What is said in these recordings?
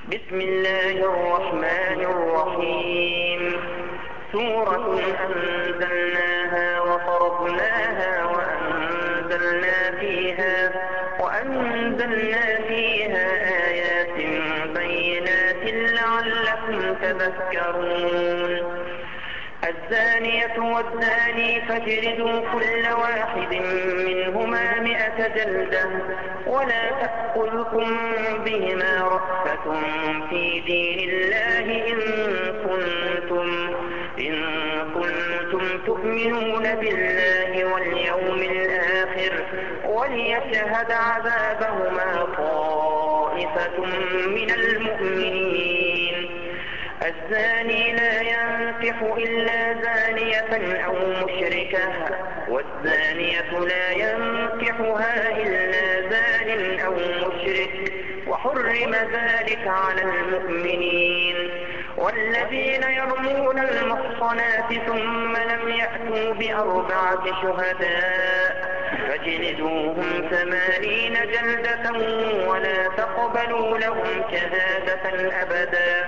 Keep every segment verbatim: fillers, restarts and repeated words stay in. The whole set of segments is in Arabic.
بسم الله الرحمن الرحيم سورة أنزلناها وفرضناها وأنزلنا فيها, وأنزلنا فيها آيات بينات لعلكم تذكرون. الزانية والزاني فاجلدوا كل واحد منهما مئة جلدة ولا تأخذكم بهما رأفة في دين الله إن كنتم, إن كنتم تؤمنون بالله واليوم الآخر وليشهد عذابهما طائفة من المؤمنين. الزاني لا ينكح إلا زانية أو مشركة, والزانية لا ينكحها إلا زان أو مشرك, وحرم ذلك على المؤمنين. والذين يرمون المحصنات ثم لم يأتوا بأربعة شهداء فاجلدوهم ثمانين جلدة ولا تقبلوا لهم شهادة أبدا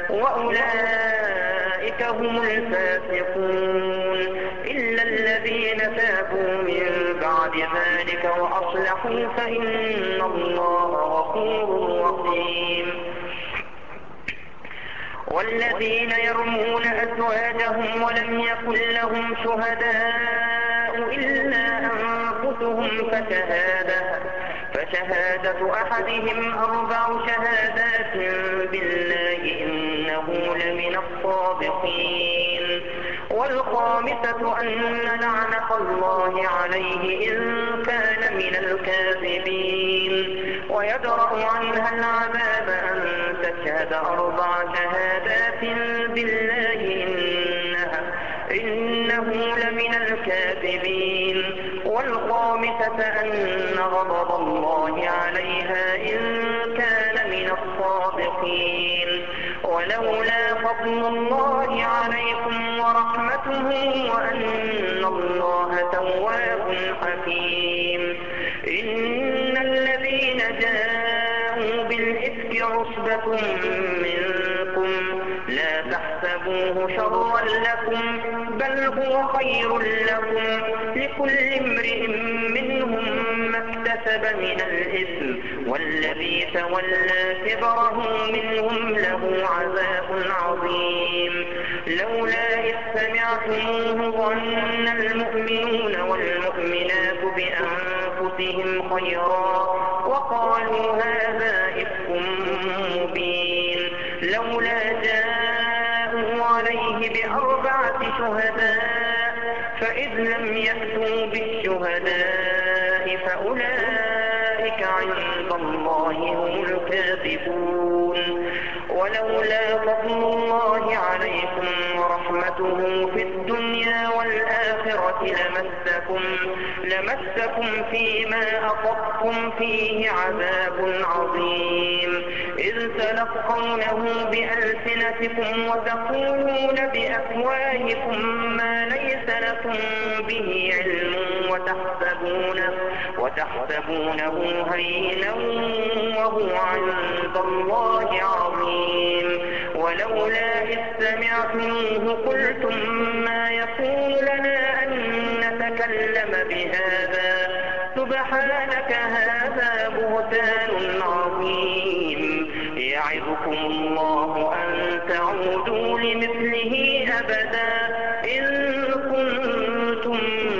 وأولئك هم الفاسقون إلا الذين تابوا من بعد ذلك وأصلحوا فإن الله غفور رحيم. والذين يرمون أزواجهم ولم يكن لهم شهداء إلا أنفسهم فشهادة, فشهادة أحدهم أربع شهادات بالله إنه لمن الصادقين. والخامسة أن لعنة الله عليه إن كان من الكاذبين. ويدرأ عنها العذاب أن تشهد أربع شهادات بالله إنها إنه لمن الكاذبين. والخامسة أن غضب الله عليها إن كان من الصادقين. ولولا فضل الله عليكم ورحمته وأن الله تواب حكيم. إن الذين جاءوا بالإفك عصبة منكم لا تحسبوه شرا لكم بل هو خير لكم, لكل امرئ منهم ما اكتسب من الإثم والذي تولى كبره منهم له عذاب عظيم. لولا إذ سمعتموه ظن المؤمنون والمؤمنات بأنفسهم خيرا وقالوا هذا إفك مبين. لولا جاءوا عليه بأربعة شهداء فإذ لم يأتوا بالشهداء فأولئك عند الله هم الكاذبون. ولولا فضل الله عليكم ورحمته في الدنيا والآخرة لمسكم, لمسكم فيما أخذتم فيه عذاب عظيم إذ تلقونه بألسنتكم وتقولون بأفواهكم ما ليس لكم به علم وتحسبونه, وتحسبونه هينا وهو عند الله عظيم. ولولا إذ سمعتموه قلتم ما يكون لنا أن نتكلم بهذا سبحانك هذا بهتان عظيم. يعظكم الله أن تعودوا لمثله أبدا إن كنتم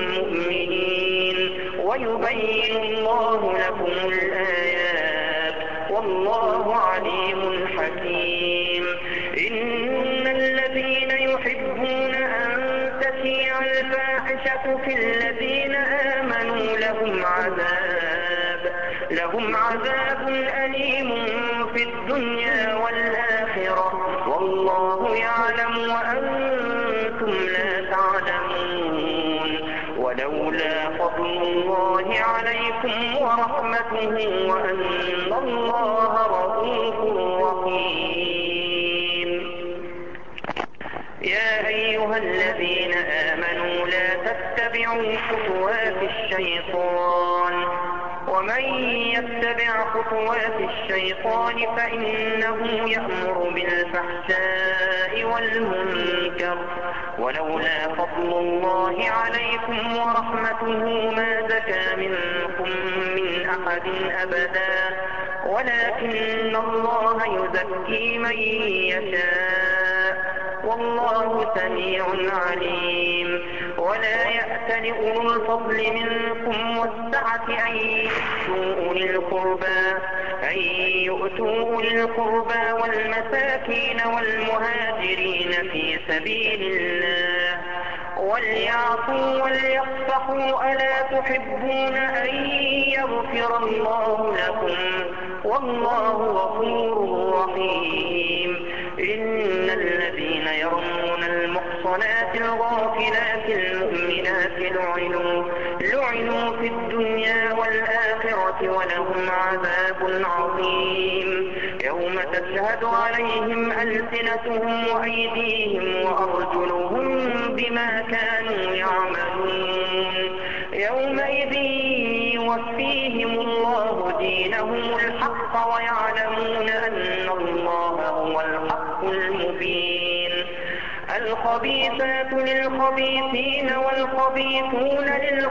مؤمنين ويبين الله لكم الآيات والله عليم حكيم. إن الذين يحبون أن تشيع الفاحشة في الذين آمنوا لهم عذاب, لهم عذاب أليم في الدنيا والآخرة والله يعلم وأنتم لا تعلمون. ولولا فضل الله عليكم ورحمته وأن الله رؤوف رحيم. يا أيها الذين آمنوا لا تتبعوا خطوات الشيطان ومن يتبع خطوات الشيطان فإنه يأمر بالفحشاء والمنكر ولولا فضل الله عليكم ورحمته ما زكى منكم من أحد أبدا ولكن الله يزكي من يشاء والله سميع عليم. ولا يأتل أولو الفضل منكم والسعة أن يؤتوا أولي القربى أن يؤتوا أولي القربى والمساكين والمهاجرين في سبيل الله وليعفوا وليصفحوا ألا تحبون أن يغفر الله لكم والله غفور رحيم. إن الذين يرمون المحصنات الغافلات المؤمنات لعنوا لعنوا في الدنيا والآخرة ولهم عذاب عظيم. يوم تشهد عليهم ألسنتهم وأيديهم وأرجلهم بما كانوا يعملون يومئذ يوفيهم الله دينهم الحق ويعلمون أن الله هو الحق المبين. الخبيثات للخبيثين والخبيثون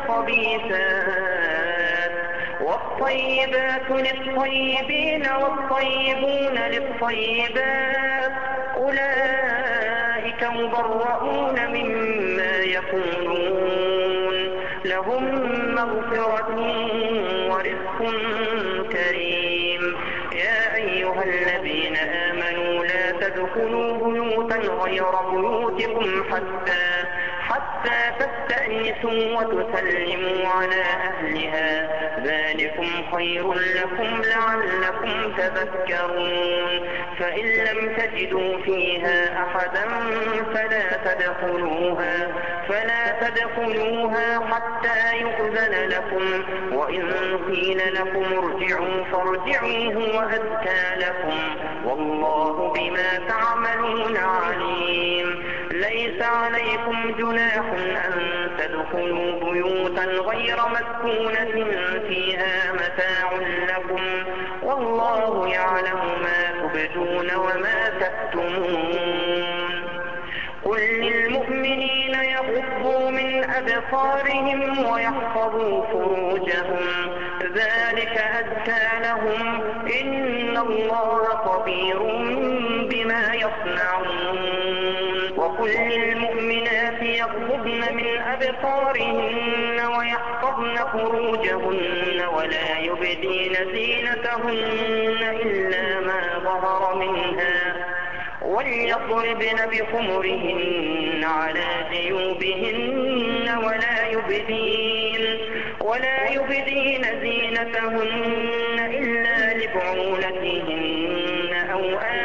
للخبيثات والطيبات للطيبين والطيبون للطيبات أولئك مبرؤون مما يقولون لهم مغفرة ورزق كريم. يا أيها الذين آمنوا لا تدخلوا بيوتا غير بيوتكم حتى حتى تستأنسوا وتسلموا على أهلها ذلكم خير لكم لعلكم تذكرون. فإن لم تجدوا فيها أحدا فلا تدخلوها فلا تدخلوها حتى يؤذن لكم وإن قيل لكم ارجعوا فارجعوا هو أزكى لكم والله بما تعملون عليم. ليس عليكم جناح أن تدخلوا بيوتا غير مسكونة فيها متاع لكم والله يعلم ما تبدون وما تكتمون. قل للمؤمنين يغضوا من أبصارهم ويحفظوا فروجهم ذلك أزكى لهم إن الله خبير بما يصنعون. وقل للمؤمنات يغضضن من أبصارهن ويحفظن فروجهن ولا يبدين زينتهن إلا ما ظهر منها وليضربن بخمرهن على جيوبهن ولا يبدين ولا يبدين زينتهن إلا لبعولتهن أو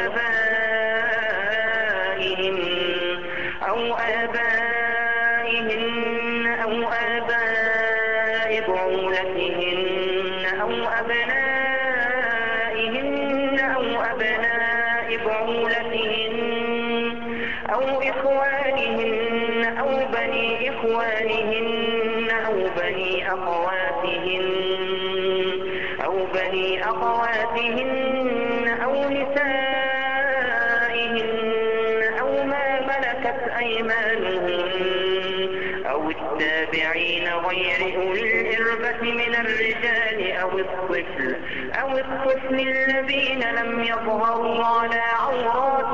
آبائهن أو آبائهن أو آباء بعولتهن أو أبنائهن أو أبناء بعولتهن أو إخوانهن أو بني إخوانهن أو بني أخواتهن أو بني أخواتهن أو نسائهن أو ما ملكت أيمانهن أو التابعين غير أولي الإربة من الرجال أو الطفل أو الطفل الذين لم يظهروا على عورات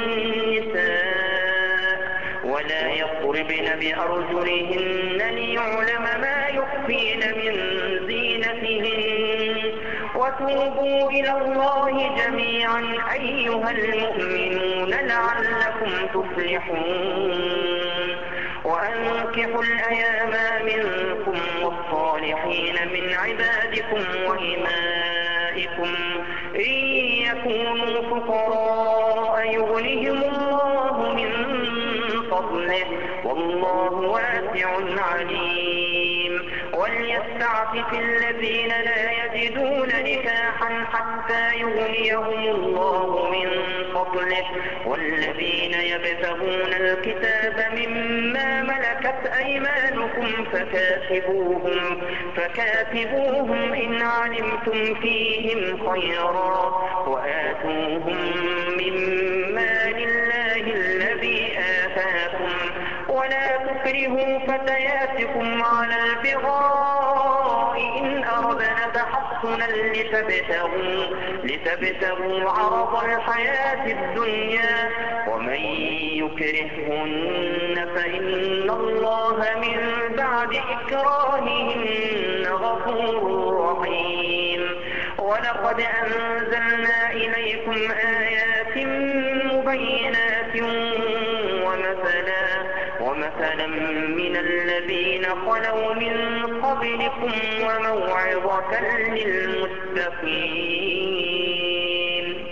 النساء ولا يضربن بأرجلهن ليعلم ما يخفين من زينتهن. وتوبوا إلى الله جميعا أيها المؤمنون لعلكم تفلحون. وأنكحوا الأيام منكم والصالحين من عبادكم وإمائكم إن يكونوا فقراء يغنهم الله من فضله والله واسع عليم. وليستعفف الذين لا يجدون نكاحا حتى يغنيهم الله من فضله والذين يبتغون الكتاب مما ملكت أيمانكم فكاتبوهم, فكاتبوهم إن علمتم فيهم خيرا وآتوهم مما لله الذي آتاكم ولا تكرهوا فتياتكم على البغاء إن أردنا تحصنا لتبتغوا, لتبتغوا عرض الحياة الدنيا ومن يكرههن فإن الله من بعد إكراههن غفور رحيم. ولقد أنزلنا إليكم آيات مبينات ومثلا, ومثلا من الذين خلوا من قبلكم وموعظة للمتقين.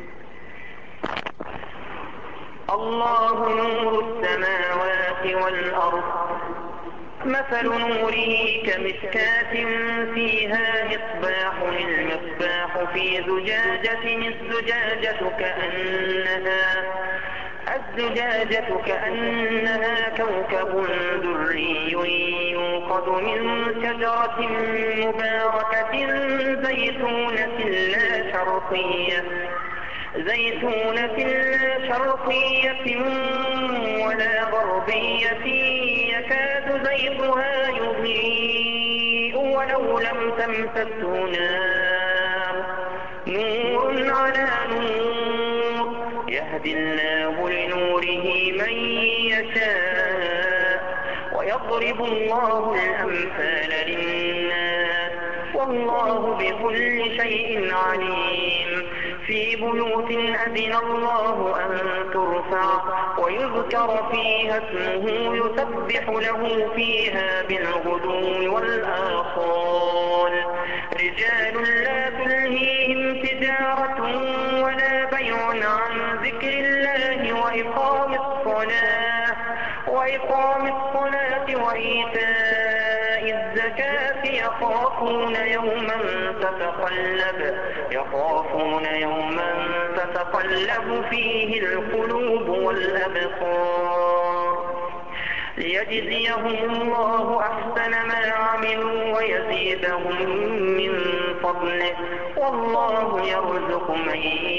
الله نور السماوات والأرض مثل نوره كمشكاة فيها مصباح المصباح في زجاجة الزجاجة كأنها الزجاجة كأنها كوكب دري يوقد من شجرة مباركة زيتونة لا شرقية زيتونة لا شرقية ولا غربية يكاد زيتها يضيء ولو لم تمسسه نار نور على نور يهدي الله لنوره من يشاء ويضرب الله الأمثال للناس والله بكل شيء عليم. في بيوت أذن الله أن ترفع ويذكر فيها اسمه يسبح له فيها بالغدو والآصال رجال لا تلهيهم تجارة ولا بيع عن ذكر الله وإقام الصلاة وإقام الصلاة وإيتاء الزكاة يخافون يوما تتقلب يخافون يوما تتقلب فيه القلوب والأبصار ليجزيهم الله أحسن ما عملوا ويزيدهم من فضله والله يرزق من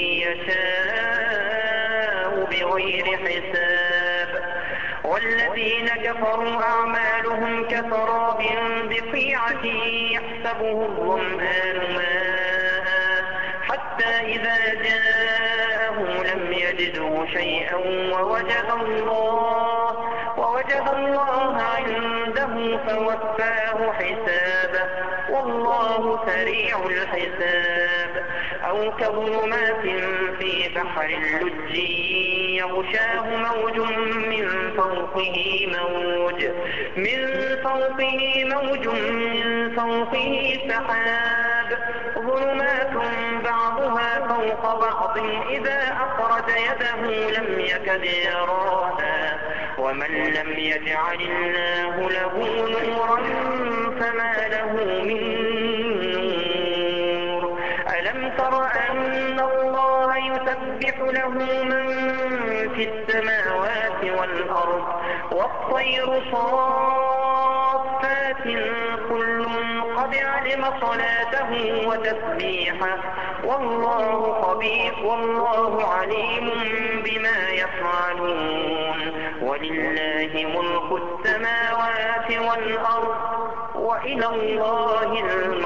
يشاء بغير حساب. والذين كفروا أعمالهم كسراب بقيعة يحسبه الظمآن ماء حتى إذا جاءه لم يجده شيئا ووجد الله ووجد الله عنده فوفاه حسابه والله سريع الحساب. أو كظلمات في بحر اللج يغشاه موج من فوقه موج من فوقه موج من فوقه سحاب ظلمات بعضها فوق بعض إذا أخرج يده لم يكد يراها ومن لم يجعل الله له نورا فما له من نور. ألم تر أن الله يسبح له من في السماوات والأرض والطير صافات كل قد علم صلاته وتسبيحه والله خبير والله عليم بما يفعلون. ولله ملك السماوات والأرض وإلى الله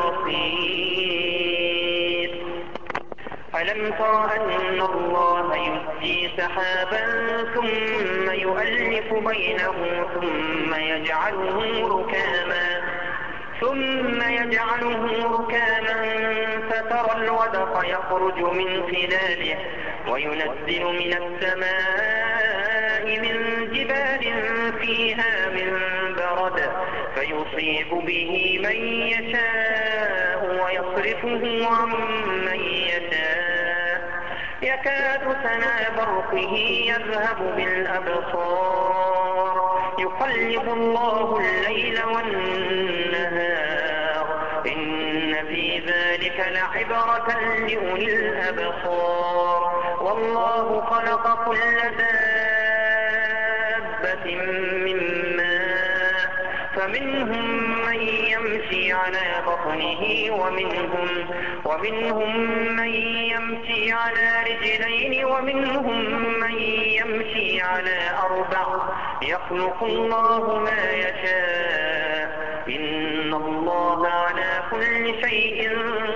المصير. ألم تر أن الله يزجي سحابا ثم يؤلف بينه ثم يجعله ركاما ثم يجعله ركاما فترى الودق يخرج من خلاله وينزل من السماء من جبال فيها من برد فيصيب به من يشاء ويصرفه عن من يشاء يكاد سنا برقه يذهب بالأبصار يقلب الله الليل والنهار إن في ذلك لعبرة لأولي الأبصار. والله خلق كل دابة من ماء فمنهم من يمشي على بطنه ومنهم, ومنهم من يمشي على رجلين ومنهم من يمشي على أربع يخلق الله ما يشاء إن الله على كل شيء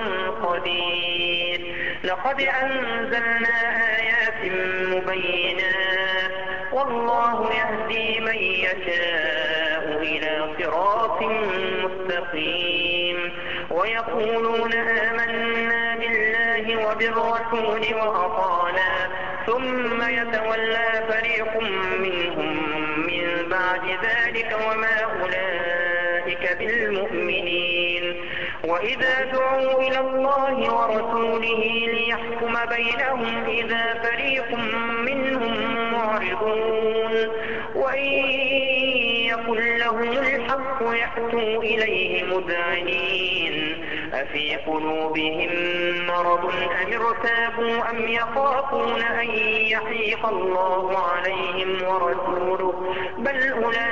قدير. لقد أنزلنا آيات مبينات والله يهدي من يشاء إلى صراط مستقيم. ويقولون آمنا بالله وبالرسول وأطعنا ثم يتولى فريق منهم من بعد ذلك وما أولئك بالمؤمنين. وإذا دعوا إلى الله ورسوله ليحكم بينهم إذا فريق منهم معرضون وإن يكن لهم الحق يأتوا إليه مذعنين أفي قلوبهم مرض أم ارتابوا أم يخافون أن يحيق الله عليهم ورسوله بل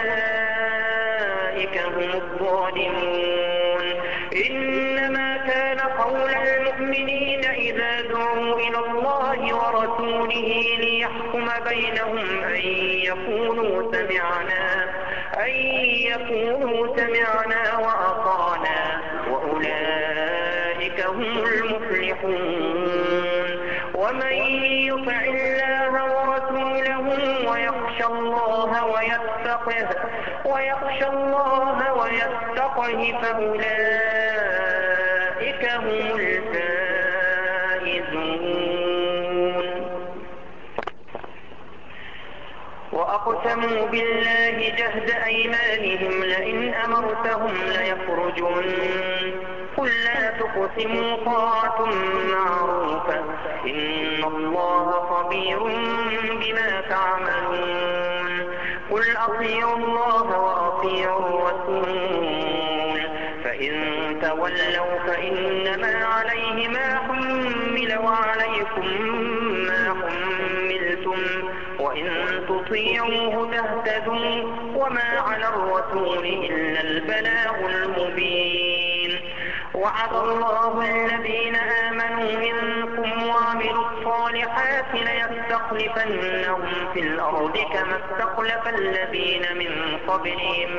أولئك هم الظالمون. إنما كان قول المؤمنين إذا دعوا إلى الله ورسوله ليحكم بينهم أن يقولوا سمعنا أن يقولوا سمعنا وأطعنا وأولئك هم المفلحون. ومن يطع الله ورسوله ويخشى الله ويتقه ويخشى الله ويتقه فأولئك هم الفائزون. وأقسموا بالله جهد أيمانهم لئن أمرتهم ليخرجون قل لا تقسموا طاعة معروفة إن الله خبير بما تعملون. قل أطيعوا الله وأطيعوا الرسول فإن تولوا فإنما عليه ما حمل وعليكم ما حملتم وإن تطيعوه تهتدوا وما على الرسول إلا البلاغ المبين. وعد الله الذين آمنوا منكم وعملوا الصالحات ليستخلفنهم في الأرض كما استخلف الذين من قبلهم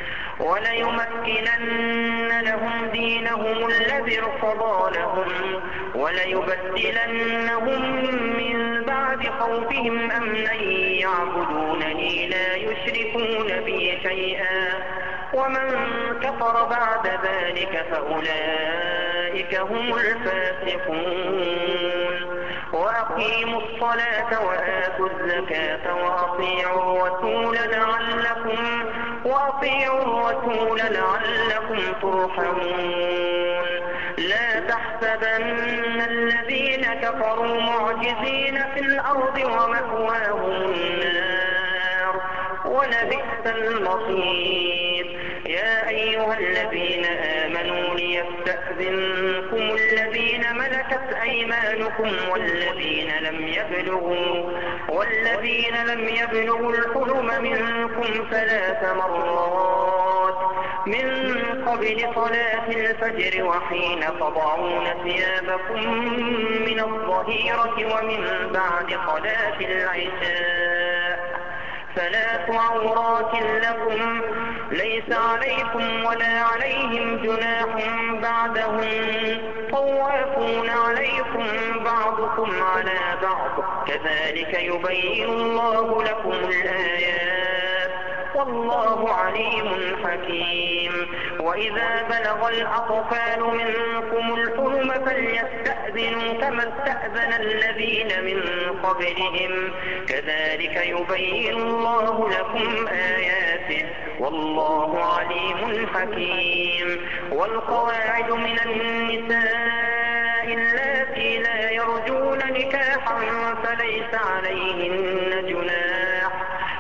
وليمكنن لهم دينهم الذي ارتضى لهم وليبدلنهم من بعد خوفهم أمنا يعبدونني لا يشركون بي شيئا ومن كفر بعد ذلك فأولئك هم الفاسقون. وأقيموا الصلاة وآتوا الزكاة وأطيعوا الرسول لعلكم وأطيعوا الرسول لعلكم ترحمون. لا تحسبن الذين كفروا معجزين في الأرض ومأواهم النار ولبئس المصير. يا أيها الذين آمنوا ليستأذنكم الذين ملكت أيمانكم والذين لم يبلغوا والذين لم يبلغوا الحلم منكم ثلاث مرات من قبل صلاة الفجر وحين تضعون ثيابكم من الظهيرة ومن بعد صلاة العشاء ثلاث عورات لكم ليس عليكم ولا عليهم جناح بعدهم طوافون عليكم بعضكم على بعض كذلك يبين الله لكم الآيات والله عليم حكيم. وإذا بلغ الأطفال منكم الحلم فليستأذنوا كما استأذن الذين من قبلهم كذلك يبين الله لكم آياته والله عليم حكيم. والقواعد من النساء اللاتي لا يرجون نكاحا فليس عليهن جناح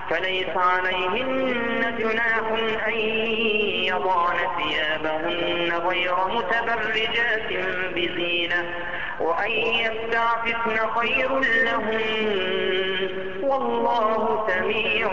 فليس عليهن جناح أن يضعن ثيابهن غير متبرجات بزينة وأن يستعففن خير لهن والله سميع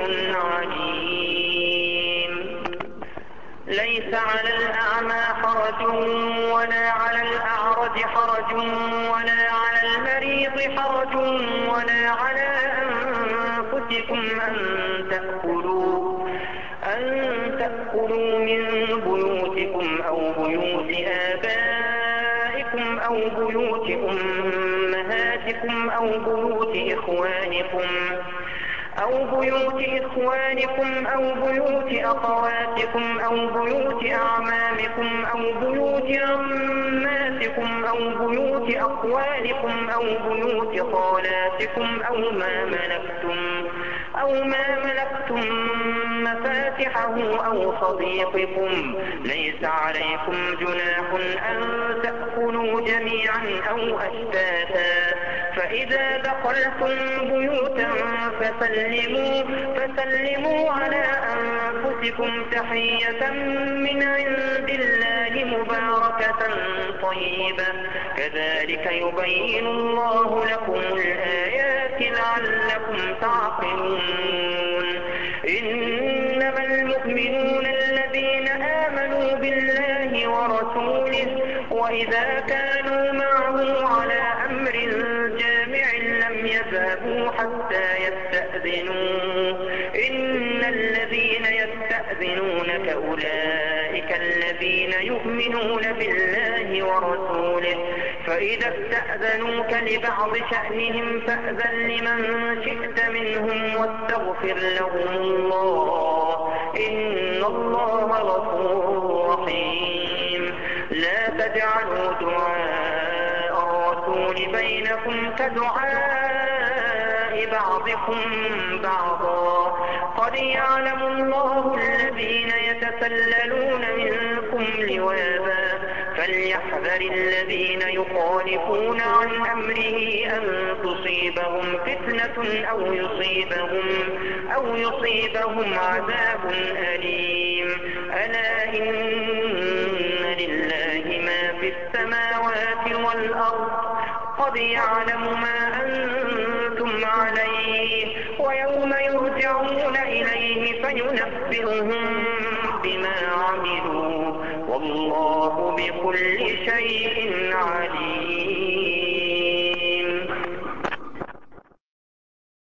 عليم. ليس على الأعمى حرج ولا على الأعرج حرج ولا على المريض حرج ولا على أنفسكم أن تأكلوا أن تأكلوا من بيوتكم أو بيوت آبائكم أو بيوت أمهاتكم أو بيوت إخوانكم أو بيوت إخوانكم أو بيوت أخواتكم أو بيوت أعمامكم أو بيوت عماتكم أو بيوت أخوالكم أو بيوت خالاتكم أو ما ملكتم أو ما ملكتم مفاتحه أو صديقكم. ليس عليكم جناح أن تأكلوا جميعا أو أشتاتا فإذا دخلتم بيوتا فسلموا, فسلموا على أنفسكم تحية من عند الله مباركة طيبة كذلك يبين الله لكم الآيات لعلكم تعقلون. إنما المؤمنون الذين آمنوا بالله ورسوله وإذا كانوا معه على أمر جامع لم يذهبوا حتى يستأذنوه إن الذين يستأذنونك أولئك الذين يؤمنون بالله ورسوله فإذا استأذنوك لبعض شأنهم فأذن لمن شئت منهم واستغفر لهم الله إن الله غفور رحيم. لا تجعلوا دعاء الرسول بينكم كدعاء بعضكم بعضا قد يعلم الله الذين يتسللون منكم لواذا فليحذر الذين يخالفون عن أمره أن تصيبهم فتنة أو يصيبهم, أو يصيبهم عذاب أليم. ألا إن لله ما في السماوات والأرض قد يعلم ما أنتم عليه ويوم يرجعون إليه فينبئهم بما عملوا والله بكل شيء عليم.